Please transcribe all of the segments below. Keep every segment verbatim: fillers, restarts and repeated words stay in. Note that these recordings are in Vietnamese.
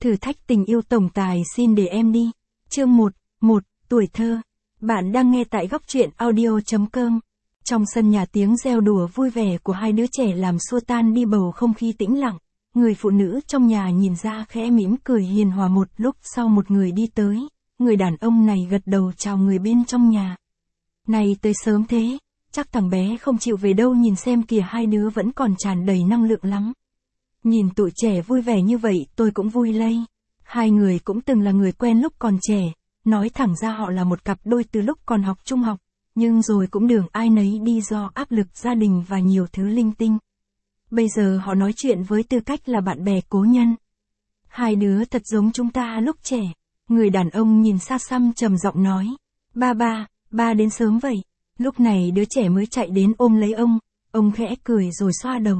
Thử thách tình yêu tổng tài xin để em đi. Chương một, một, tuổi thơ. Bạn đang nghe tại góc truyện audio chấm com. Trong sân nhà tiếng reo đùa vui vẻ của hai đứa trẻ làm xua tan đi bầu không khí tĩnh lặng. Người phụ nữ trong nhà nhìn ra khẽ mỉm cười hiền hòa, một lúc sau một người đi tới. Người đàn ông này gật đầu chào người bên trong nhà. Này tới sớm thế, chắc thằng bé không chịu về đâu, nhìn xem kìa, hai đứa vẫn còn tràn đầy năng lượng lắm. Nhìn tụi trẻ vui vẻ như vậy tôi cũng vui lây. Hai người cũng từng là người quen lúc còn trẻ, nói thẳng ra họ là một cặp đôi từ lúc còn học trung học, nhưng rồi cũng đường ai nấy đi do áp lực gia đình và nhiều thứ linh tinh. Bây giờ họ nói chuyện với tư cách là bạn bè cố nhân. Hai đứa thật giống chúng ta lúc trẻ. Người đàn ông nhìn xa xăm trầm giọng nói, ba ba, ba đến sớm vậy. Lúc này đứa trẻ mới chạy đến ôm lấy ông, ông khẽ cười rồi xoa đầu.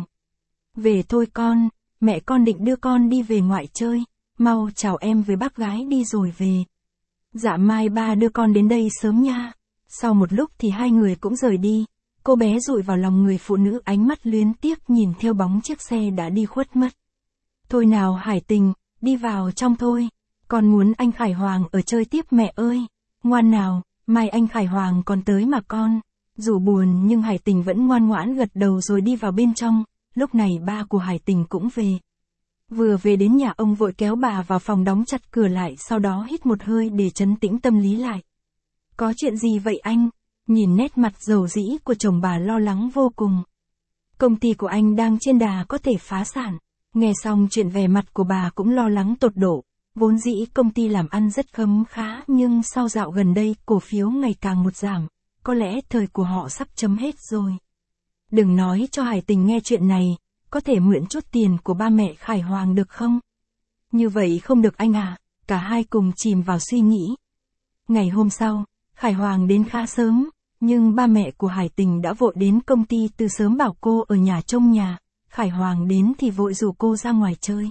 Về thôi con, mẹ con định đưa con đi về ngoại chơi, mau chào em với bác gái đi rồi về. Dạ mai ba đưa con đến đây sớm nha. Sau một lúc thì hai người cũng rời đi, cô bé dụi vào lòng người phụ nữ, ánh mắt luyến tiếc nhìn theo bóng chiếc xe đã đi khuất mất. Thôi nào Hải Tình, đi vào trong thôi, con muốn anh Khải Hoàng ở chơi tiếp mẹ ơi. Ngoan nào, mai anh Khải Hoàng còn tới mà con. Dù buồn nhưng Hải Tình vẫn ngoan ngoãn gật đầu rồi đi vào bên trong. Lúc này ba của Hải Tình cũng về. Vừa về đến nhà ông vội kéo bà vào phòng đóng chặt cửa lại, sau đó hít một hơi để trấn tĩnh tâm lý lại. Có chuyện gì vậy anh? Nhìn nét mặt dầu dĩ của chồng bà lo lắng vô cùng. Công ty của anh đang trên đà có thể phá sản. Nghe xong chuyện, vẻ mặt của bà cũng lo lắng tột độ. Vốn dĩ công ty làm ăn rất khấm khá, nhưng sau dạo gần đây cổ phiếu ngày càng một giảm. Có lẽ thời của họ sắp chấm hết rồi. Đừng nói cho Hải Tình nghe chuyện này, có thể mượn chút tiền của ba mẹ Khải Hoàng được không? Như vậy không được anh à, cả hai cùng chìm vào suy nghĩ. Ngày hôm sau, Khải Hoàng đến khá sớm, nhưng ba mẹ của Hải Tình đã vội đến công ty từ sớm, bảo cô ở nhà trông nhà. Khải Hoàng đến thì vội rủ cô ra ngoài chơi.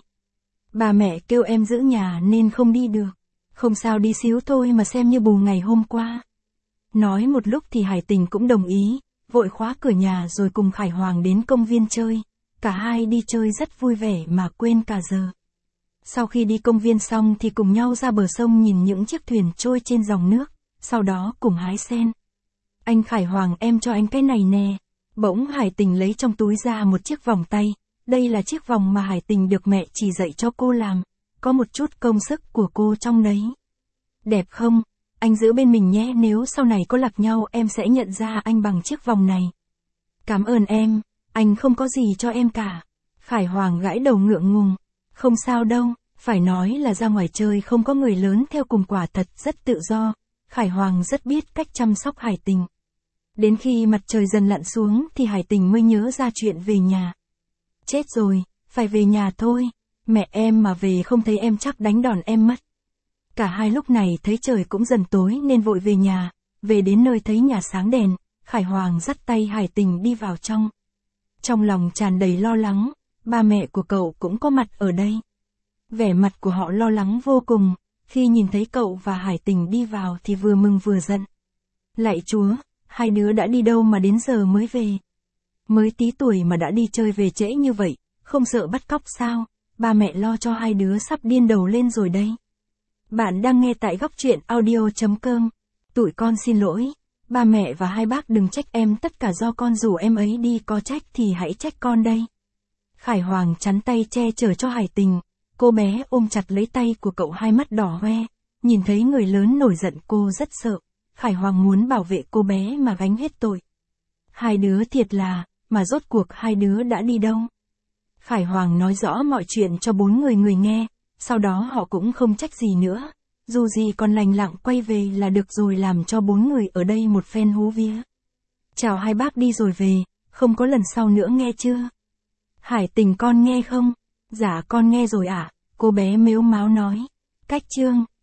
Ba mẹ kêu em giữ nhà nên không đi được. Không sao, đi xíu thôi mà xem như bù ngày hôm qua. Nói một lúc thì Hải Tình cũng đồng ý, vội khóa cửa nhà rồi cùng Khải Hoàng đến công viên chơi. Cả hai đi chơi rất vui vẻ mà quên cả giờ. Sau khi đi công viên xong thì cùng nhau ra bờ sông nhìn những chiếc thuyền trôi trên dòng nước, sau đó cùng hái sen. Anh Khải Hoàng, em cho anh cái này nè. Bỗng Hải Tình lấy trong túi ra một chiếc vòng tay. Đây là chiếc vòng mà Hải Tình được mẹ chỉ dạy cho cô làm, có một chút công sức của cô trong đấy. Đẹp không? Anh giữ bên mình nhé, nếu sau này có lạc nhau em sẽ nhận ra anh bằng chiếc vòng này. Cảm ơn em, anh không có gì cho em cả. Khải Hoàng gãi đầu ngượng ngùng. Không sao đâu, phải nói là ra ngoài chơi không có người lớn theo cùng quả thật rất tự do. Khải Hoàng rất biết cách chăm sóc Hải Tình. Đến khi mặt trời dần lặn xuống thì Hải Tình mới nhớ ra chuyện về nhà. Chết rồi, phải về nhà thôi. Mẹ em mà về không thấy em chắc đánh đòn em mất. Cả hai lúc này thấy trời cũng dần tối nên vội về nhà. Về đến nơi thấy nhà sáng đèn, Khải Hoàng dắt tay Hải Tình đi vào trong. Trong lòng tràn đầy lo lắng, ba mẹ của cậu cũng có mặt ở đây. Vẻ mặt của họ lo lắng vô cùng, khi nhìn thấy cậu và Hải Tình đi vào thì vừa mừng vừa giận. Lạy Chúa, hai đứa đã đi đâu mà đến giờ mới về? Mới tí tuổi mà đã đi chơi về trễ như vậy, không sợ bắt cóc sao? Ba mẹ lo cho hai đứa sắp điên đầu lên rồi đây. Bạn đang nghe tại góc truyện audio chấm com. Tụi con xin lỗi, ba mẹ và hai bác đừng trách em, tất cả do con rủ em ấy đi, có trách thì hãy trách con đây. Khải Hoàng chắn tay che chở cho Hải Tình, cô bé ôm chặt lấy tay của cậu, hai mắt đỏ hoe, nhìn thấy người lớn nổi giận cô rất sợ. Khải Hoàng muốn bảo vệ cô bé mà gánh hết tội. Hai đứa thiệt là, mà rốt cuộc hai đứa đã đi đâu? Khải Hoàng nói rõ mọi chuyện cho bốn người người nghe, sau đó họ cũng không trách gì nữa. Dù gì còn lành lặng quay về là được rồi, làm cho bốn người ở đây một phen hú vía. Chào hai bác đi rồi về, không có lần sau nữa nghe chưa? Hải Tình con nghe không? Dạ con nghe rồi ạ, à? Cô bé mếu máo nói. Cách chương